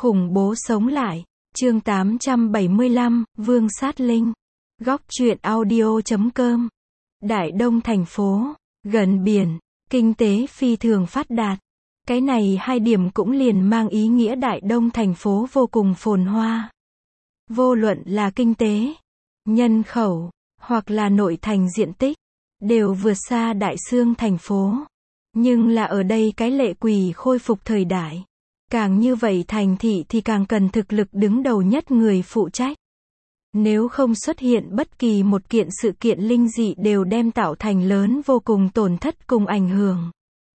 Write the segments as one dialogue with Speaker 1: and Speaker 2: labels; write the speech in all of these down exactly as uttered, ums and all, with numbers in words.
Speaker 1: Khủng bố sống lại. Chương tám trăm bảy mươi lăm, Vương Sát Linh. Góc truyện audio chấm com. Đại Đông thành phố, gần biển, kinh tế phi thường phát đạt. Cái này hai điểm cũng liền mang ý nghĩa Đại Đông thành phố vô cùng phồn hoa. Vô luận là kinh tế, nhân khẩu, hoặc là nội thành diện tích, đều vượt xa Đại Xương thành phố. Nhưng là ở đây cái lệ quỷ khôi phục thời đại. Càng như vậy thành thị thì càng cần thực lực đứng đầu nhất người phụ trách. Nếu không xuất hiện bất kỳ một kiện sự kiện linh dị đều đem tạo thành lớn vô cùng tổn thất cùng ảnh hưởng.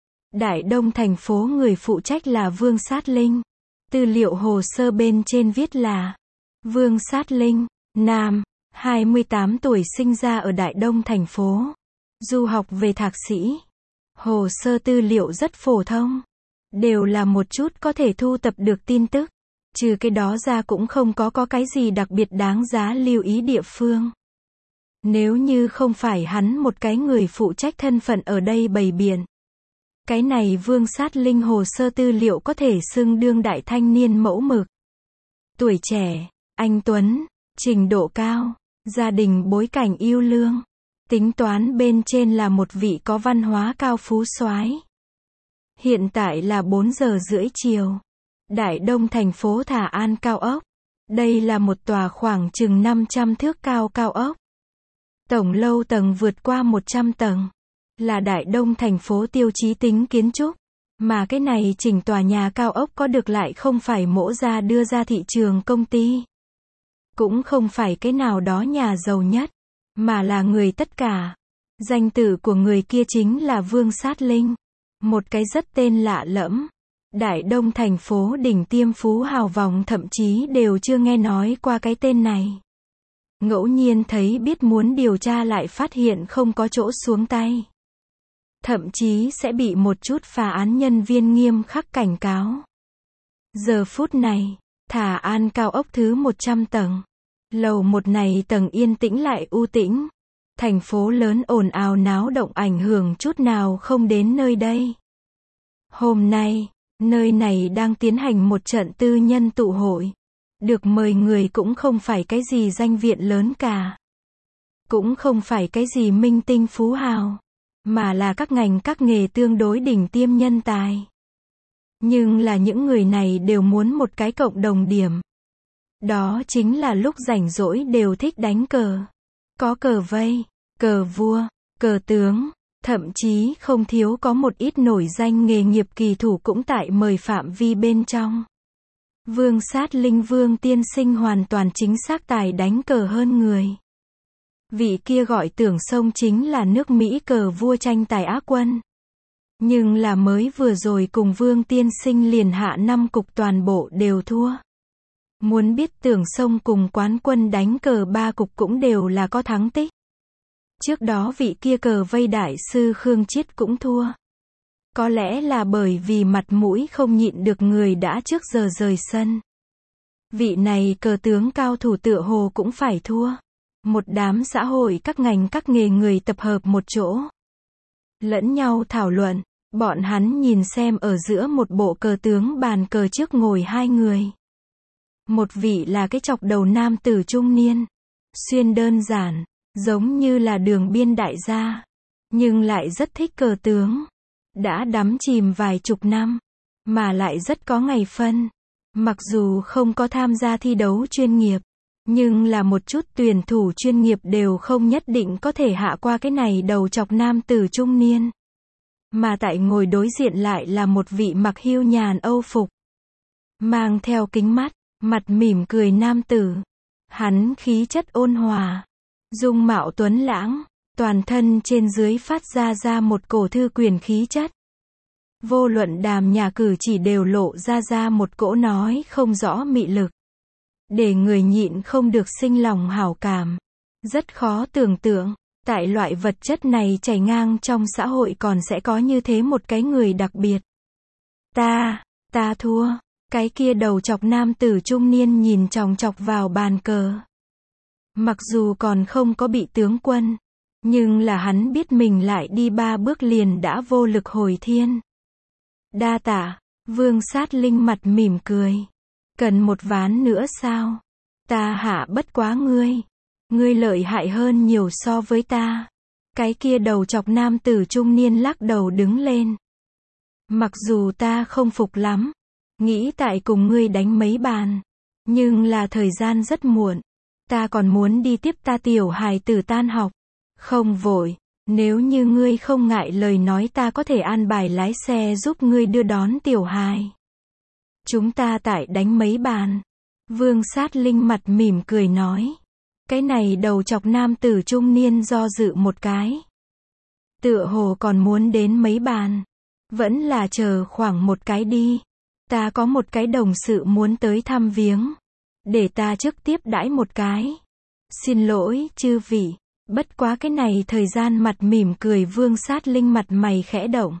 Speaker 1: Đại Đông thành phố người phụ trách là Vương Sát Linh. Tư liệu hồ sơ bên trên viết là Vương Sát Linh, nam, hai mươi tám tuổi, sinh ra ở Đại Đông thành phố. Du học về thạc sĩ. Hồ sơ tư liệu rất phổ thông. Đều là một chút có thể thu tập được tin tức. Trừ cái đó ra cũng không có có cái gì đặc biệt đáng giá lưu ý địa phương. Nếu như không phải hắn một cái người phụ trách thân phận ở đây bày biện. Cái này Vương Sát Linh hồ sơ tư liệu có thể xưng đương đại thanh niên mẫu mực. Tuổi trẻ, anh tuấn, trình độ cao, gia đình bối cảnh yêu lương. Tính toán bên trên là một vị có văn hóa cao phú soái. Hiện tại là bốn giờ rưỡi chiều. Đại Đông thành phố Thả An cao ốc. Đây là một tòa khoảng chừng năm trăm thước cao cao ốc. Tổng lâu tầng vượt qua một trăm tầng. Là Đại Đông thành phố tiêu chí tính kiến trúc. Mà cái này chỉnh tòa nhà cao ốc có được lại không phải mỗ ra đưa ra thị trường công ty. Cũng không phải cái nào đó nhà giàu nhất. Mà là người tất cả. Danh tự của người kia chính là Vương Sát Linh. Một cái rất tên lạ lẫm. Đại Đông thành phố đỉnh tiêm phú hào vòng thậm chí đều chưa nghe nói qua cái tên này. Ngẫu nhiên thấy biết muốn điều tra lại phát hiện không có chỗ xuống tay. Thậm chí sẽ bị một chút phá án nhân viên nghiêm khắc cảnh cáo. Giờ phút này, Thả An cao ốc thứ một trăm tầng. Lầu một này tầng yên tĩnh lại u tĩnh. Thành phố lớn ồn ào náo động ảnh hưởng chút nào không đến nơi đây. Hôm nay, nơi này đang tiến hành một trận tư nhân tụ hội. Được mời người cũng không phải cái gì danh viện lớn cả. Cũng không phải cái gì minh tinh phú hào. Mà là các ngành các nghề tương đối đỉnh tiêm nhân tài. Nhưng là những người này đều muốn một cái cộng đồng điểm. Đó chính là lúc rảnh rỗi đều thích đánh cờ. Có cờ vây, cờ vua, cờ tướng, thậm chí không thiếu có một ít nổi danh nghề nghiệp kỳ thủ cũng tại mời phạm vi bên trong. Vương Sát Linh Vương tiên sinh hoàn toàn chính xác tài đánh cờ hơn người. Vị kia gọi Tưởng Sông chính là nước Mỹ cờ vua tranh tài Á quân. Nhưng là mới vừa rồi cùng Vương tiên sinh liền hạ năm cục toàn bộ đều thua. Muốn biết Tưởng Sông cùng quán quân đánh cờ ba cục cũng đều là có thắng tích. Trước đó vị kia cờ vây đại sư Khương Chiết cũng thua. Có lẽ là bởi vì mặt mũi không nhịn được người đã trước giờ rời sân. Vị này cờ tướng cao thủ tựa hồ cũng phải thua. Một đám xã hội các ngành các nghề người tập hợp một chỗ. Lẫn nhau thảo luận, bọn hắn nhìn xem ở giữa một bộ cờ tướng bàn cờ trước ngồi hai người. Một vị là cái chọc đầu nam tử trung niên. Xuyên đơn giản, giống như là đường biên đại gia. Nhưng lại rất thích cờ tướng. Đã đắm chìm vài chục năm. Mà lại rất có ngày phân. Mặc dù không có tham gia thi đấu chuyên nghiệp. Nhưng là một chút tuyển thủ chuyên nghiệp đều không nhất định có thể hạ qua cái này đầu chọc nam tử trung niên. Mà tại ngồi đối diện lại là một vị mặc hiu nhàn âu phục. Mang theo kính mắt. Mặt mỉm cười nam tử. Hắn khí chất ôn hòa. Dung mạo tuấn lãng. Toàn thân trên dưới phát ra ra một cổ thư quyền khí chất. Vô luận đàm nhà cử chỉ đều lộ ra ra một cỗ nói không rõ mị lực. Để người nhịn không được sinh lòng hảo cảm. Rất khó tưởng tượng. Tại loại vật chất này chảy ngang trong xã hội còn sẽ có như thế một cái người đặc biệt. Ta, ta thua. Cái kia đầu chọc nam tử trung niên nhìn chòng chọc vào bàn cờ. Mặc dù còn không có bị tướng quân, nhưng là hắn biết mình lại đi ba bước liền đã vô lực hồi thiên. Đa tạ, Vương Sát Linh mặt mỉm cười. Cần một ván nữa sao? Ta hạ bất quá ngươi. Ngươi lợi hại hơn nhiều so với ta. Cái kia đầu chọc nam tử trung niên lắc đầu đứng lên. Mặc dù ta không phục lắm, nghĩ tại cùng ngươi đánh mấy bàn, nhưng là thời gian rất muộn. Ta còn muốn đi tiếp ta tiểu hài tử tan học. Không vội, nếu như ngươi không ngại lời nói ta có thể an bài lái xe giúp ngươi đưa đón tiểu hài. Chúng ta tại đánh mấy bàn. Vương Sát Linh mặt mỉm cười nói. Cái này đầu chọc nam tử trung niên do dự một cái. Tựa hồ còn muốn đến mấy bàn. Vẫn là chờ khoảng một cái đi. Ta có một cái đồng sự muốn tới thăm viếng. Để ta trước tiếp đãi một cái. Xin lỗi, chư vị. Bất quá cái này thời gian mặt mỉm cười Vương Sát Linh mặt mày khẽ động.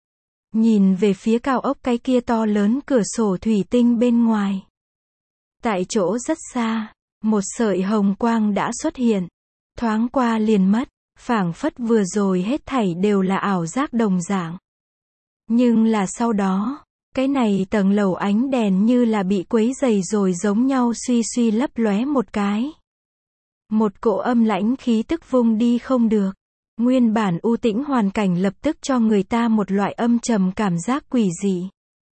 Speaker 1: Nhìn về phía cao ốc cái kia to lớn cửa sổ thủy tinh bên ngoài. Tại chỗ rất xa, một sợi hồng quang đã xuất hiện. Thoáng qua liền mất, phảng phất vừa rồi hết thảy đều là ảo giác đồng dạng. Nhưng là sau đó, cái này tầng lầu ánh đèn như là bị quấy dày rồi giống nhau suy suy lấp lóe một cái. Một cỗ âm lãnh khí tức vung đi không được. Nguyên bản u tĩnh hoàn cảnh lập tức cho người ta một loại âm trầm cảm giác quỷ dị.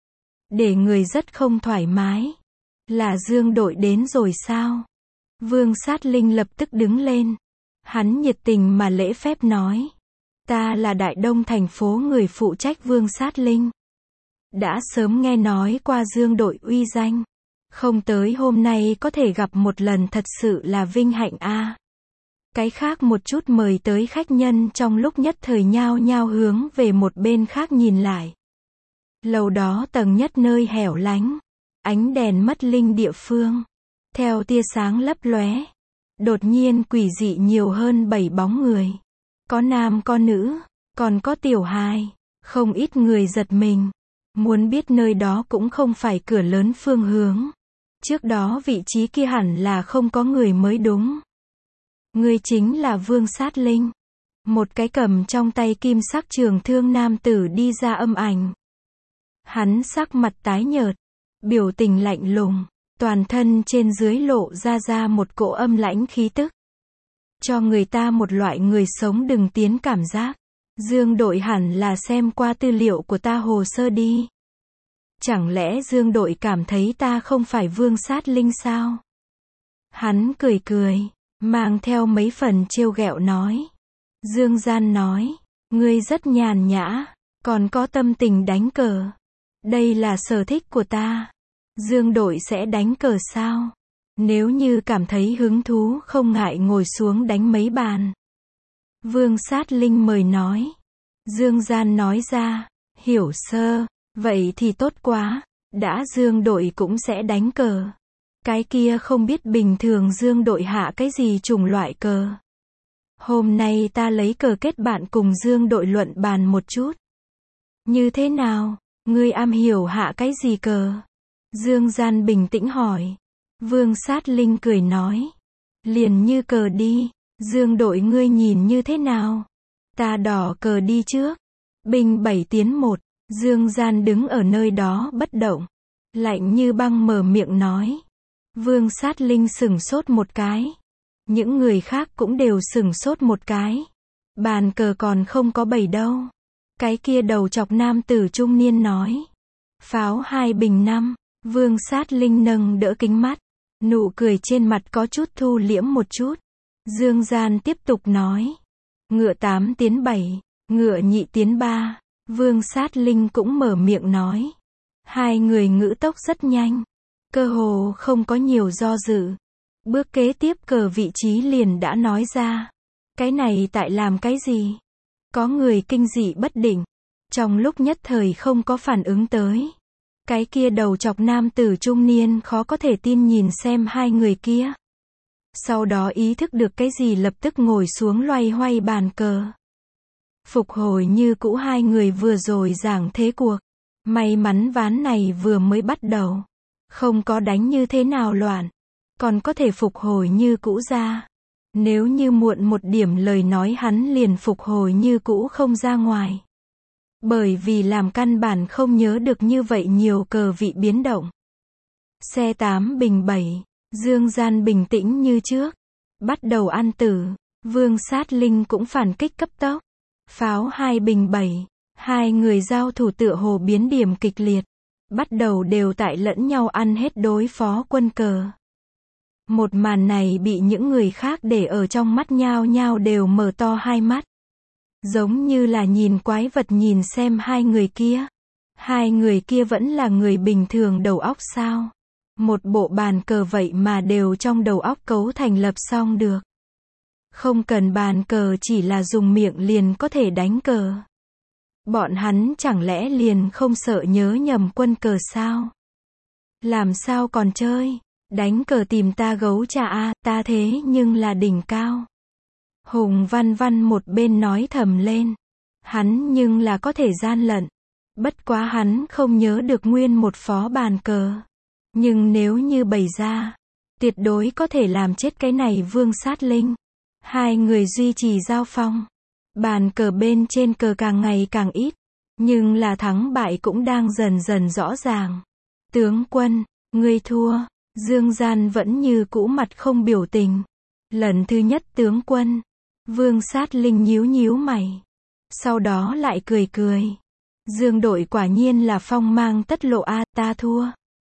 Speaker 1: Để người rất không thoải mái. Là Dương đội đến rồi sao? Vương Sát Linh lập tức đứng lên. Hắn nhiệt tình mà lễ phép nói. Ta là Đại Đông thành phố người phụ trách Vương Sát Linh. Đã sớm nghe nói qua Dương đội uy danh. Không tới hôm nay có thể gặp một lần thật sự là vinh hạnh a. À. Cái khác một chút mời tới khách nhân trong lúc nhất thời nhao nhao hướng về một bên khác nhìn lại. Lầu đó tầng nhất nơi hẻo lánh. Ánh đèn mất linh địa phương. Theo tia sáng lấp lóe. Đột nhiên quỷ dị nhiều hơn bảy bóng người. Có nam có nữ, còn có tiểu hài. Không ít người giật mình. Muốn biết nơi đó cũng không phải cửa lớn phương hướng. Trước đó vị trí kia hẳn là không có người mới đúng. Người chính là Vương Sát Linh. Một cái cầm trong tay kim sắc trường thương nam tử đi ra âm ảnh. Hắn sắc mặt tái nhợt, biểu tình lạnh lùng, toàn thân trên dưới lộ ra ra một cỗ âm lãnh khí tức. Cho người ta một loại người sống đừng tiến cảm giác. Dương đội hẳn là xem qua tư liệu của ta hồ sơ đi. Chẳng lẽ Dương đội cảm thấy ta không phải Vương Sát Linh sao? Hắn cười cười, mang theo mấy phần trêu ghẹo nói. Dương Gian nói, ngươi rất nhàn nhã, còn có tâm tình đánh cờ. Đây là sở thích của ta. Dương đội sẽ đánh cờ sao? Nếu như cảm thấy hứng thú không ngại ngồi xuống đánh mấy bàn. Vương Sát Linh mời nói. Dương Gian nói ra, hiểu sơ, vậy thì tốt quá, đã Dương đội cũng sẽ đánh cờ. Cái kia không biết bình thường Dương đội hạ cái gì chủng loại cờ. Hôm nay ta lấy cờ kết bạn cùng Dương đội luận bàn một chút. Như thế nào, ngươi am hiểu hạ cái gì cờ? Dương Gian bình tĩnh hỏi. Vương Sát Linh cười nói. Liền như cờ đi, Dương đội ngươi nhìn như thế nào? Ta đỏ cờ đi trước. Binh bảy tiến một, Dương Gian đứng ở nơi đó bất động. Lạnh như băng mở miệng nói. Vương Sát Linh sửng sốt một cái. Những người khác cũng đều sửng sốt một cái. Bàn cờ còn không có bảy đâu. Cái kia đầu chọc nam tử trung niên nói. Pháo hai bình năm. Vương Sát Linh nâng đỡ kính mắt. Nụ cười trên mặt có chút thu liễm một chút. Dương Gian tiếp tục nói. Ngựa tám tiến bảy. Ngựa nhị tiến ba. Vương Sát Linh cũng mở miệng nói. Hai người ngữ tốc rất nhanh. Cơ hồ không có nhiều do dự. Bước kế tiếp cờ vị trí liền đã nói ra. Cái này tại làm cái gì? Có người kinh dị bất định. Trong lúc nhất thời không có phản ứng tới. Cái kia đầu chọc nam tử trung niên khó có thể tin nhìn xem hai người kia. Sau đó ý thức được cái gì lập tức ngồi xuống loay hoay bàn cờ. Phục hồi như cũ hai người vừa rồi giảng thế cuộc. May mắn ván này vừa mới bắt đầu. Không có đánh như thế nào loạn. Còn có thể phục hồi như cũ ra. Nếu như muộn một điểm lời nói hắn liền phục hồi như cũ không ra ngoài. Bởi vì làm căn bản không nhớ được như vậy nhiều cờ vị biến động. Xe tám bình bảy. Dương Gian bình tĩnh như trước. Bắt đầu ăn tử. Vương Sát Linh cũng phản kích cấp tốc. Pháo hai bình bảy. Hai người giao thủ tựa hồ biến điểm kịch liệt. Bắt đầu đều tại lẫn nhau ăn hết đối phó quân cờ. Một màn này bị những người khác để ở trong mắt nhao nhao đều mở to hai mắt. Giống như là nhìn quái vật nhìn xem hai người kia. Hai người kia vẫn là người bình thường đầu óc sao? Một bộ bàn cờ vậy mà đều trong đầu óc cấu thành lập xong được. Không cần bàn cờ, chỉ là dùng miệng liền có thể đánh cờ. Bọn hắn chẳng lẽ liền không sợ nhớ nhầm quân cờ sao? Làm sao còn chơi? Đánh cờ tìm ta gấu trà a, ta thế nhưng là đỉnh cao. Hùng Văn Văn một bên nói thầm lên. Hắn nhưng là có thể gian lận. Bất quá hắn không nhớ được nguyên một phó bàn cờ. Nhưng nếu như bày ra, tuyệt đối có thể làm chết cái này Vương Sát Linh. Hai người duy trì giao phong. Bàn cờ bên trên cờ càng ngày càng ít. Nhưng là thắng bại cũng đang dần dần rõ ràng. Tướng quân, ngươi thua. Dương Gian vẫn như cũ mặt không biểu tình. Lần thứ nhất tướng quân. Vương Sát Linh nhíu nhíu mày. Sau đó lại cười cười. Dương đội quả nhiên là phong mang tất lộ a, ta thua.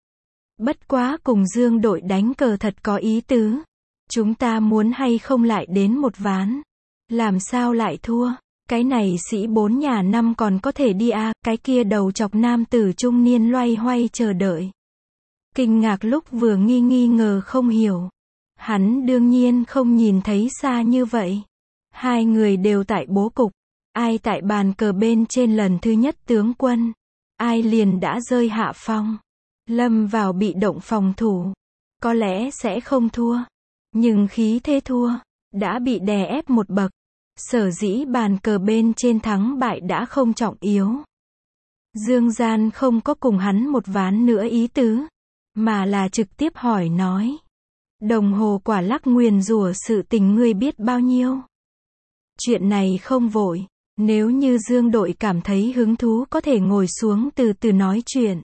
Speaker 1: Bất quá cùng Dương đội đánh cờ thật có ý tứ. Chúng ta muốn hay không lại đến một ván. Làm sao lại thua? Cái này sĩ bốn nhà năm còn có thể đi a, cái kia đầu chọc nam tử trung niên loay hoay chờ đợi. Kinh ngạc lúc vừa nghi nghi ngờ không hiểu. Hắn đương nhiên không nhìn thấy xa như vậy. Hai người đều tại bố cục. Ai tại bàn cờ bên trên lần thứ nhất tướng quân. Ai liền đã rơi hạ phong. Lâm vào bị động phòng thủ. Có lẽ sẽ không thua. Nhưng khí thế thua. Đã bị đè ép một bậc. Sở dĩ bàn cờ bên trên thắng bại đã không trọng yếu. Dương Gian không có cùng hắn một ván nữa ý tứ. Mà là trực tiếp hỏi nói. Đồng hồ quả lắc nguyền rủa sự tình ngươi biết bao nhiêu? Chuyện này không vội. Nếu như Dương đội cảm thấy hứng thú có thể ngồi xuống từ từ nói chuyện.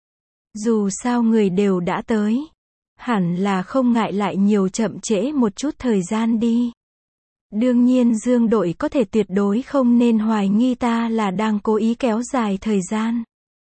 Speaker 1: Dù sao người đều đã tới. Hẳn là không ngại lại nhiều chậm trễ một chút thời gian đi. Đương nhiên Dương đội có thể tuyệt đối không nên hoài nghi ta là đang cố ý kéo dài thời gian.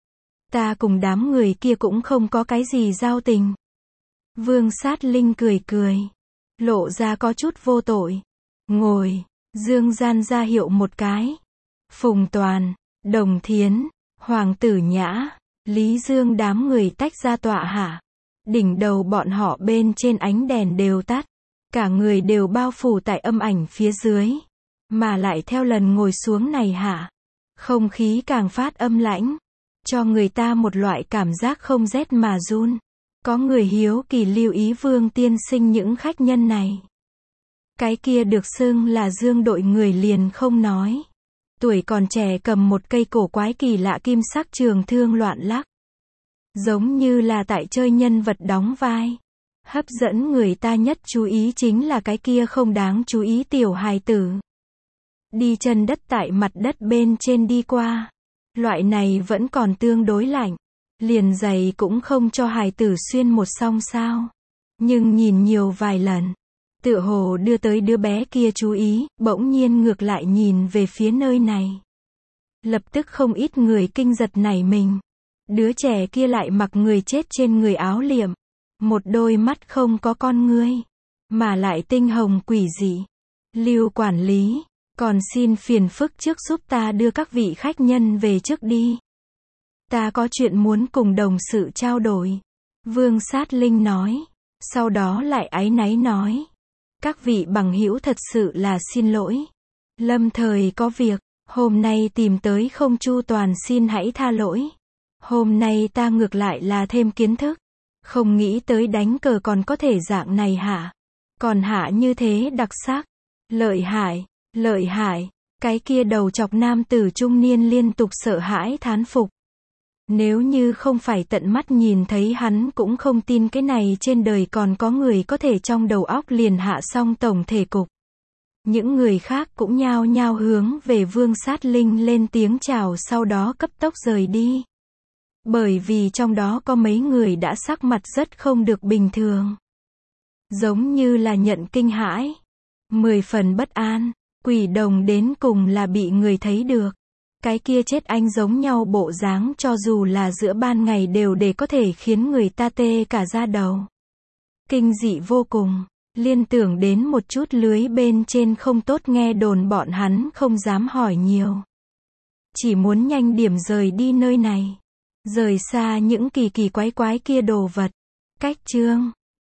Speaker 1: Ta cùng đám người kia cũng không có cái gì giao tình. Vương Sát Linh cười cười. Lộ ra có chút vô tội. Ngồi. Dương Gian ra hiệu một cái. Phùng Toàn, Đồng Thiến, Hoàng Tử Nhã, Lý Dương đám người tách ra tọa hạ. Đỉnh đầu bọn họ bên trên ánh đèn đều tắt. Cả người đều bao phủ tại âm ảnh phía dưới. Mà lại theo lần ngồi xuống này hạ. Không khí càng phát âm lãnh. Cho người ta một loại cảm giác không rét mà run. Có người hiếu kỳ lưu ý Vương tiên sinh những khách nhân này. Cái kia được xưng là Dương đội người liền không nói. Tuổi còn trẻ cầm một cây cổ quái kỳ lạ kim sắc trường thương loạn lắc. Giống như là tại chơi nhân vật đóng vai. Hấp dẫn người ta nhất chú ý chính là cái kia không đáng chú ý tiểu hài tử. Đi chân đất tại mặt đất bên trên đi qua. Loại này vẫn còn tương đối lạnh. Liền giày cũng không cho hài tử xuyên một song sao. Nhưng nhìn nhiều vài lần. Tựa hồ đưa tới đứa bé kia chú ý, bỗng nhiên ngược lại nhìn về phía nơi này. Lập tức không ít người kinh giật nảy mình. Đứa trẻ kia lại mặc người chết trên người áo liệm. Một đôi mắt không có con ngươi. Mà lại tinh hồng quỷ dị. Lưu quản lý, còn xin phiền phức trước giúp ta đưa các vị khách nhân về trước đi. Ta có chuyện muốn cùng đồng sự trao đổi. Vương Sát Linh nói. Sau đó lại áy náy nói. Các vị bằng hữu thật sự là xin lỗi. Lâm thời có việc, hôm nay tìm tới không chu toàn xin hãy tha lỗi. Hôm nay ta ngược lại là thêm kiến thức. Không nghĩ tới đánh cờ còn có thể dạng này hả? Còn hạ như thế đặc sắc. Lợi hại, lợi hại. Cái kia đầu chọc nam tử trung niên liên tục sợ hãi thán phục. Nếu như không phải tận mắt nhìn thấy hắn cũng không tin cái này trên đời còn có người có thể trong đầu óc liền hạ xong tổng thể cục. Những người khác cũng nhao nhao hướng về Vương Sát Linh lên tiếng chào sau đó cấp tốc rời đi. Bởi vì trong đó có mấy người đã sắc mặt rất không được bình thường. Giống như là nhận kinh hãi. Mười phần bất an. Quỷ đồng đến cùng là bị người thấy được. Cái kia chết anh giống nhau bộ dáng cho dù là giữa ban ngày đều để có thể khiến người ta tê cả da đầu. Kinh dị vô cùng. Liên tưởng đến một chút lưới bên trên không tốt nghe đồn bọn hắn không dám hỏi nhiều. Chỉ muốn nhanh điểm rời đi nơi này. Rời xa những kỳ kỳ quái quái kia đồ vật. Cách chương